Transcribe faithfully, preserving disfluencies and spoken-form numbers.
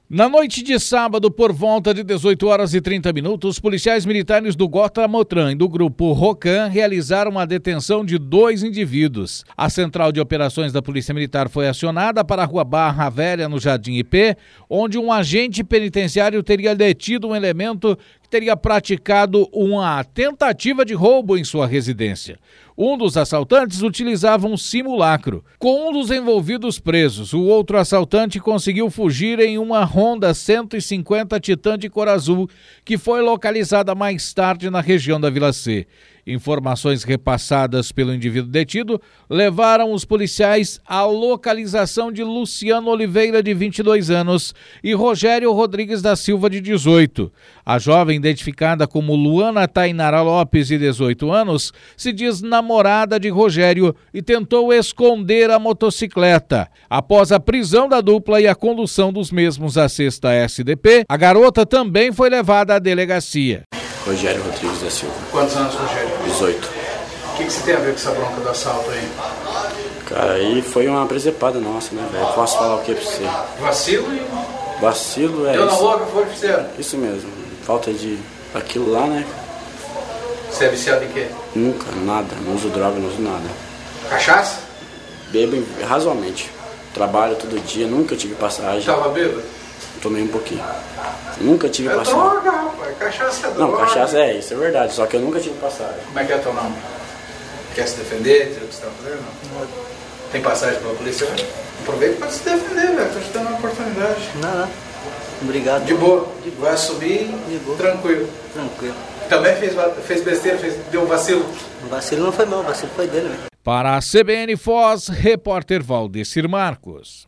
Na noite de sábado, por volta de dezoito horas e trinta minutos, policiais militares do Gotramotran e do grupo Rocan realizaram a detenção de dois indivíduos. A central de operações da Polícia Militar foi acionada para a Rua Barra Velha, no Jardim I P, onde um agente penitenciário teria detido um elemento que teria praticado uma tentativa de roubo em sua residência. Um dos assaltantes utilizava um simulacro. Com um dos envolvidos presos, o outro assaltante conseguiu fugir em uma Honda cento e cinquenta Titan de cor azul, que foi localizada mais tarde na região da Vila C. Informações repassadas pelo indivíduo detido levaram os policiais à localização de Luciano Oliveira, de vinte e dois anos, e Rogério Rodrigues da Silva, de dezoito. A jovem, identificada como Luana Tainara Lopes, de dezoito anos, se diz namorada de Rogério e tentou esconder a motocicleta. Após a prisão da dupla e a condução dos mesmos à sexta S D P, a garota também foi levada à delegacia. Rogério Rodrigues da Silva. Quantos anos, Rogério? dezoito. O que, que você tem a ver com essa bronca do assalto aí? Cara, aí foi uma presepada nossa, né, velho? Posso falar o que pra você? Vacilo e... Vacilo é Deu isso. na louca, foi que fizeram? Isso mesmo. Falta de aquilo lá, né? Você é viciado em quê? Nunca, nada. Não uso droga, não uso nada. Cachaça? Bebo razoavelmente. Trabalho todo dia, nunca tive passagem. Tava bêbado? Tomei um pouquinho. Nunca tive É passagem. droga, rapaz. Cachaça é droga. Não, cachaça é, isso é verdade. Só que eu nunca tive passagem. Como é que é teu nome? Quer se defender? Dizer o que você tá fazendo? Não. Tem passagem pela polícia? Aproveita pra se defender, velho. Tô te dando uma oportunidade. Não, não. Obrigado. De boa. De boa. Vai subir De boa. tranquilo. Tranquilo. Também fez, fez besteira, fez, deu um vacilo? O vacilo não foi meu, o vacilo foi dele, velho. Para a C B N Foz, repórter Valdecir Marcos.